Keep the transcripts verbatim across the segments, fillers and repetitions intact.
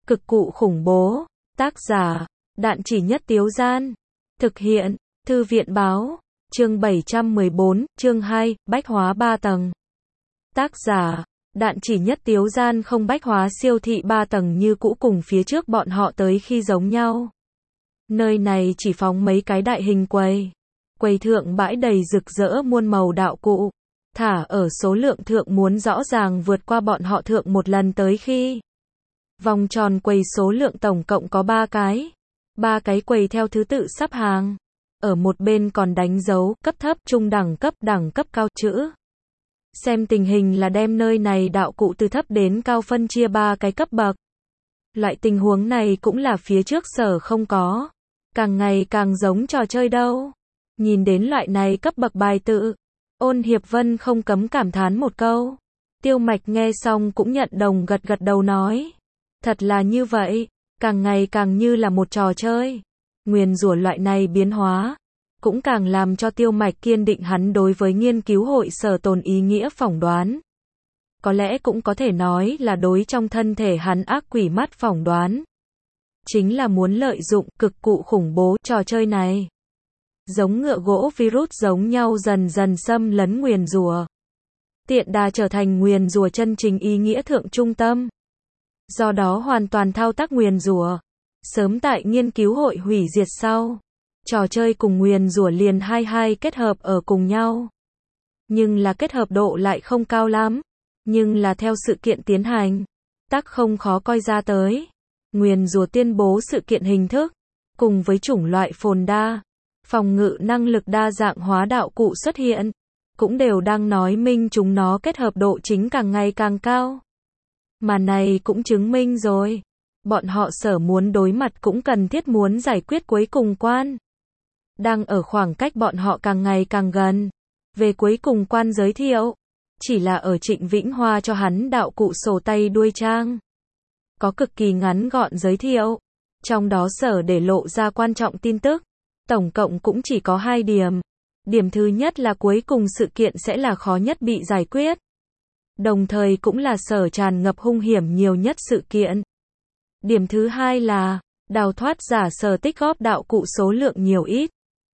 Cực cụ khủng bố. Tác giả, Đạn Chỉ Nhất Tiếu Gian. Thực hiện, Thư viện Báo. Chương bảy trăm mười bốn, chương hai, bách hóa ba tầng. Tác giả, Đạn Chỉ Nhất Tiếu Gian. Không, bách hóa siêu thị ba tầng như cũ cùng phía trước bọn họ tới khi giống nhau. Nơi này chỉ phóng mấy cái đại hình quầy. Quầy thượng bãi đầy rực rỡ muôn màu đạo cụ. Thả ở số lượng thượng muốn rõ ràng vượt qua bọn họ thượng một lần tới khi. Vòng tròn quầy số lượng tổng cộng có ba cái. Ba cái quầy theo thứ tự sắp hàng. Ở một bên còn đánh dấu cấp thấp, trung đẳng cấp, đẳng cấp cao chữ. Xem tình hình là đem nơi này đạo cụ từ thấp đến cao phân chia ba cái cấp bậc. Loại tình huống này cũng là phía trước sở không có. Càng ngày càng giống trò chơi đâu. Nhìn đến loại này cấp bậc bài tự, Ôn Hiệp Vân không cấm cảm thán một câu. Tiêu Mạch nghe xong cũng nhận đồng gật gật đầu nói. Thật là như vậy, càng ngày càng như là một trò chơi. Nguyền rủa loại này biến hóa, cũng càng làm cho Tiêu Mạch kiên định hắn đối với nghiên cứu hội sở tồn ý nghĩa phỏng đoán. Có lẽ cũng có thể nói là đối trong thân thể hắn ác quỷ mắt phỏng đoán. Chính là muốn lợi dụng cực cụ khủng bố trò chơi này. Giống ngựa gỗ virus giống nhau dần dần xâm lấn nguyền rủa. Tiện đà trở thành nguyền rủa chân chính ý nghĩa thượng trung tâm. Do đó hoàn toàn thao tác nguyền rủa. Sớm tại nghiên cứu hội hủy diệt sau, trò chơi cùng nguyền rủa liền hai hai kết hợp ở cùng nhau. Nhưng là kết hợp độ lại không cao lắm. Nhưng là theo sự kiện tiến hành, tắc không khó coi ra tới. Nguyền rủa tuyên bố sự kiện hình thức, cùng với chủng loại phồn đa, phòng ngự năng lực đa dạng hóa đạo cụ xuất hiện, cũng đều đang nói minh chúng nó kết hợp độ chính càng ngày càng cao. Mà này cũng chứng minh rồi, bọn họ sở muốn đối mặt cũng cần thiết muốn giải quyết cuối cùng quan. Đang ở khoảng cách bọn họ càng ngày càng gần. Về cuối cùng quan giới thiệu, chỉ là ở Trịnh Vĩnh Hoa cho hắn đạo cụ sổ tay đuôi trang. Có cực kỳ ngắn gọn giới thiệu, trong đó sở để lộ ra quan trọng tin tức, tổng cộng cũng chỉ có hai điểm. Điểm thứ nhất là cuối cùng sự kiện sẽ là khó nhất bị giải quyết. Đồng thời cũng là sở tràn ngập hung hiểm nhiều nhất sự kiện. Điểm thứ hai là, đào thoát giả sở tích góp đạo cụ số lượng nhiều ít.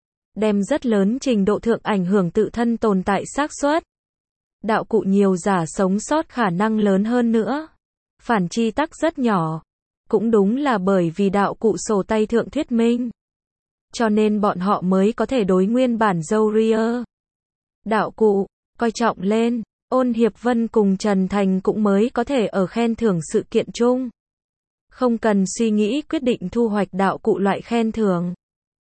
Đem rất lớn trình độ thượng ảnh hưởng tự thân tồn tại xác suất. Đạo cụ nhiều giả sống sót khả năng lớn hơn nữa. Phản chi tắc rất nhỏ. Cũng đúng là bởi vì đạo cụ sổ tay thượng thuyết minh. Cho nên bọn họ mới có thể đối nguyên bản Zourier. Đạo cụ, coi trọng lên. Ôn Hiệp Vân cùng Trần Thành cũng mới có thể ở khen thưởng sự kiện chung. Không cần suy nghĩ quyết định thu hoạch đạo cụ loại khen thưởng.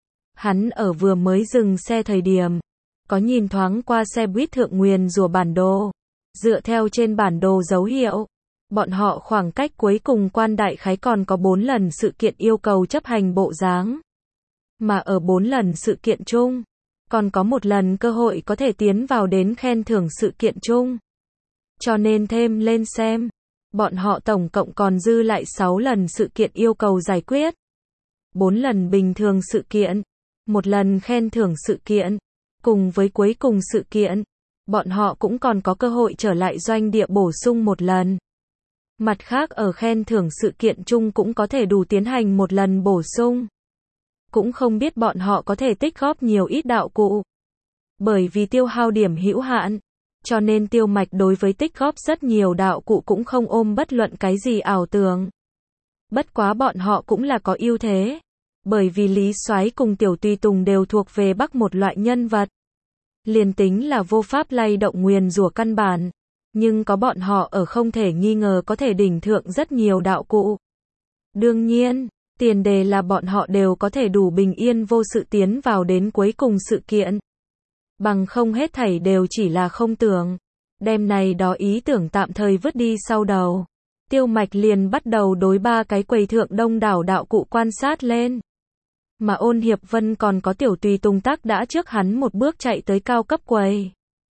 Hắn ở vừa mới dừng xe thời điểm, có nhìn thoáng qua xe buýt thượng nguyền rủa bản đồ. Dựa theo trên bản đồ dấu hiệu, bọn họ khoảng cách cuối cùng quan đại khái còn có bốn lần sự kiện yêu cầu chấp hành bộ dáng. Mà ở bốn lần sự kiện chung, còn có một lần cơ hội có thể tiến vào đến khen thưởng sự kiện chung. Cho nên thêm lên xem, bọn họ tổng cộng còn dư lại sáu lần sự kiện yêu cầu giải quyết. bốn lần bình thường sự kiện, một lần khen thưởng sự kiện, cùng với cuối cùng sự kiện, bọn họ cũng còn có cơ hội trở lại doanh địa bổ sung một lần. Mặt khác ở khen thưởng sự kiện chung cũng có thể đủ tiến hành một lần bổ sung. Cũng không biết bọn họ có thể tích góp nhiều ít đạo cụ. Bởi vì tiêu hao điểm hữu hạn, cho nên Tiêu Mạch đối với tích góp rất nhiều đạo cụ cũng không ôm bất luận cái gì ảo tưởng. Bất quá bọn họ cũng là có ưu thế. Bởi vì Lý Soái cùng Tiểu Tùy Tùng đều thuộc về Bắc một loại nhân vật. Liền tính là vô pháp lay động nguyền rủa căn bản. Nhưng có bọn họ ở không thể nghi ngờ có thể đỉnh thượng rất nhiều đạo cụ. Đương nhiên, tiền đề là bọn họ đều có thể đủ bình yên vô sự tiến vào đến cuối cùng sự kiện. Bằng không hết thảy đều chỉ là không tưởng. Đêm này đó ý tưởng tạm thời vứt đi sau đầu. Tiêu Mạch liền bắt đầu đối ba cái quầy thượng đông đảo đạo cụ quan sát lên. Mà Ôn Hiệp Vân còn có Tiểu Tùy Tùng tác đã trước hắn một bước chạy tới cao cấp quầy.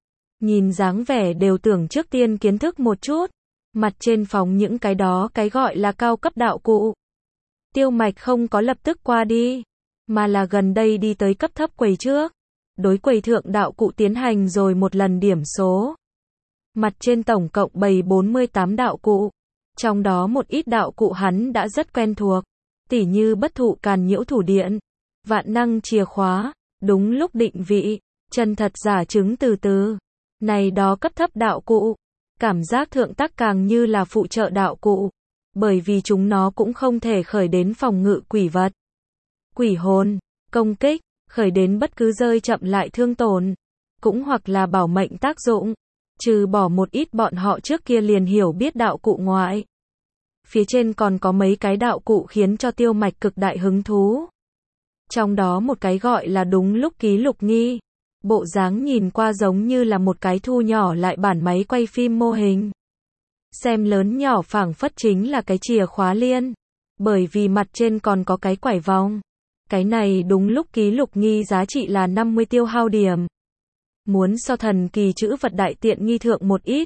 Nhìn dáng vẻ đều tưởng trước tiên kiến thức một chút. Mặt trên phóng những cái đó cái gọi là cao cấp đạo cụ. Tiêu Mạch không có lập tức qua đi, mà là gần đây đi tới cấp thấp quầy trước. Đối quầy thượng đạo cụ tiến hành rồi một lần điểm số. Mặt trên tổng cộng bày bốn mươi tám đạo cụ. Trong đó một ít đạo cụ hắn đã rất quen thuộc, tỉ như bất thụ càn nhiễu thủ điện, vạn năng chìa khóa, đúng lúc định vị, chân thật giả chứng từ từ. Này đó cấp thấp đạo cụ, cảm giác thượng tác càng như là phụ trợ đạo cụ, bởi vì chúng nó cũng không thể khởi đến phòng ngự quỷ vật, quỷ hồn, công kích, khởi đến bất cứ rơi chậm lại thương tổn, cũng hoặc là bảo mệnh tác dụng, trừ bỏ một ít bọn họ trước kia liền hiểu biết đạo cụ ngoại. Phía trên còn có mấy cái đạo cụ khiến cho Tiêu Mạch cực đại hứng thú. Trong đó một cái gọi là đúng lúc ký lục nghi. Bộ dáng nhìn qua giống như là một cái thu nhỏ lại bản máy quay phim mô hình. Xem lớn nhỏ phảng phất chính là cái chìa khóa liên. Bởi vì mặt trên còn có cái quải vòng. Cái này đúng lúc ký lục nghi giá trị là năm mươi tiêu hao điểm. Muốn so thần kỳ chữ vật đại tiện nghi thượng một ít.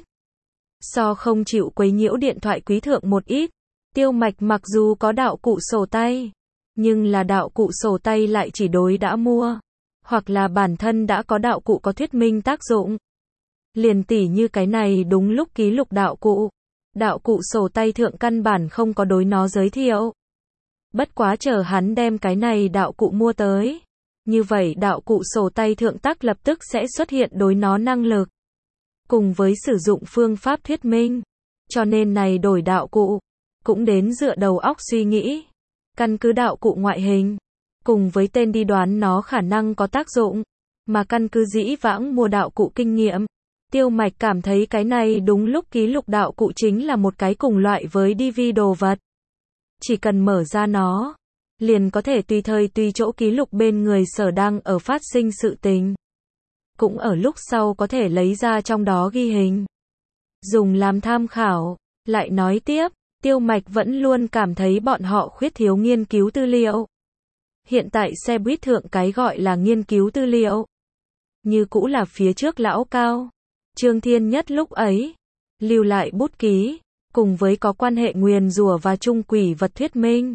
So không chịu quấy nhiễu điện thoại quý thượng một ít. Tiêu Mạch mặc dù có đạo cụ sổ tay, nhưng là đạo cụ sổ tay lại chỉ đối đã mua, hoặc là bản thân đã có đạo cụ có thuyết minh tác dụng. Liền tỉ như cái này đúng lúc ký lục đạo cụ. Đạo cụ sổ tay thượng căn bản không có đối nó giới thiệu. Bất quá chờ hắn đem cái này đạo cụ mua tới. Như vậy đạo cụ sổ tay thượng tác lập tức sẽ xuất hiện đối nó năng lực. Cùng với sử dụng phương pháp thuyết minh. Cho nên này đổi đạo cụ, cũng đến dựa đầu óc suy nghĩ. Căn cứ đạo cụ ngoại hình, cùng với tên đi đoán nó khả năng có tác dụng. Mà căn cứ dĩ vãng mua đạo cụ kinh nghiệm. Tiêu Mạch cảm thấy cái này đúng lúc ký lục đạo cụ chính là một cái cùng loại với đê vê đồ vật. Chỉ cần mở ra nó, liền có thể tùy thời tùy chỗ ký lục bên người sở đang ở phát sinh sự tình. Cũng ở lúc sau có thể lấy ra trong đó ghi hình. Dùng làm tham khảo. Lại nói tiếp, Tiêu Mạch vẫn luôn cảm thấy bọn họ khuyết thiếu nghiên cứu tư liệu. Hiện tại xe buýt thượng cái gọi là nghiên cứu tư liệu. Như cũ là phía trước lão cao. Trương Thiên Nhất lúc ấy, lưu lại bút ký, cùng với có quan hệ nguyền rủa và trung quỷ vật thuyết minh.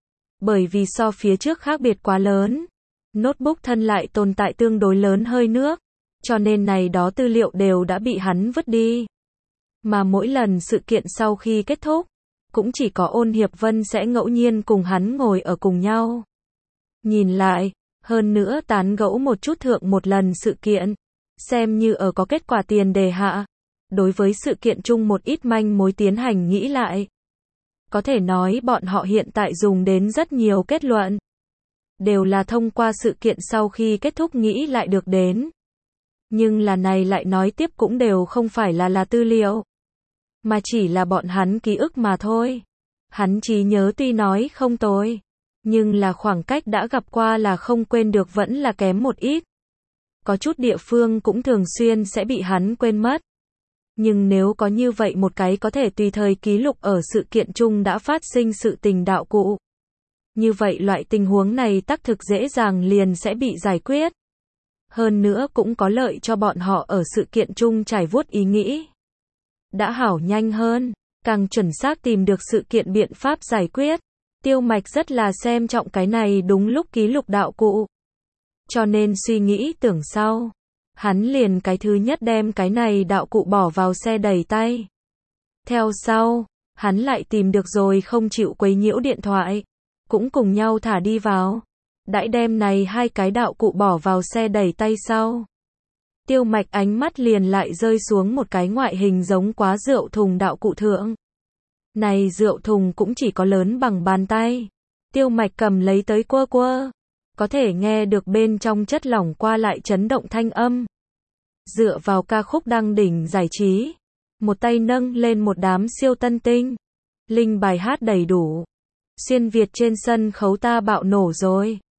Bởi vì so phía trước khác biệt quá lớn, notebook thân lại tồn tại tương đối lớn hơi nước, cho nên này đó tư liệu đều đã bị hắn vứt đi. Mà mỗi lần sự kiện sau khi kết thúc, cũng chỉ có Ôn Hiệp Vân sẽ ngẫu nhiên cùng hắn ngồi ở cùng nhau. Nhìn lại, hơn nữa tán gẫu một chút thượng một lần sự kiện, xem như ở có kết quả tiền đề hạ. Đối với sự kiện chung một ít manh mối tiến hành nghĩ lại. Có thể nói bọn họ hiện tại dùng đến rất nhiều kết luận. Đều là thông qua sự kiện sau khi kết thúc nghĩ lại được đến. Nhưng là này lại nói tiếp cũng đều không phải là là tư liệu. Mà chỉ là bọn hắn ký ức mà thôi. Hắn trí nhớ tuy nói không tồi. Nhưng là khoảng cách đã gặp qua là không quên được vẫn là kém một ít. Có chút địa phương cũng thường xuyên sẽ bị hắn quên mất. Nhưng nếu có như vậy một cái có thể tùy thời ký lục ở sự kiện chung đã phát sinh sự tình đạo cụ. Như vậy loại tình huống này tác thực dễ dàng liền sẽ bị giải quyết. Hơn nữa cũng có lợi cho bọn họ ở sự kiện chung trải vuốt ý nghĩ. Đã hảo nhanh hơn, càng chuẩn xác tìm được sự kiện biện pháp giải quyết. Tiêu Mạch rất là xem trọng cái này đúng lúc ký lục đạo cụ. Cho nên suy nghĩ tưởng sau. Hắn liền cái thứ nhất đem cái này đạo cụ bỏ vào xe đẩy tay. Theo sau, hắn lại tìm được rồi không chịu quấy nhiễu điện thoại. Cũng cùng nhau thả đi vào. Đãi đem này hai cái đạo cụ bỏ vào xe đẩy tay sau. Tiêu Mạch ánh mắt liền lại rơi xuống một cái ngoại hình giống quá rượu thùng đạo cụ thượng. Này rượu thùng cũng chỉ có lớn bằng bàn tay. Tiêu Mạch cầm lấy tới quơ quơ. Có thể nghe được bên trong chất lỏng qua lại chấn động thanh âm. Dựa vào ca khúc đăng đỉnh giải trí. Một tay nâng lên một đám siêu tân tinh. Linh bài hát đầy đủ. Xuyên Việt trên sân khấu ta bạo nổ rồi.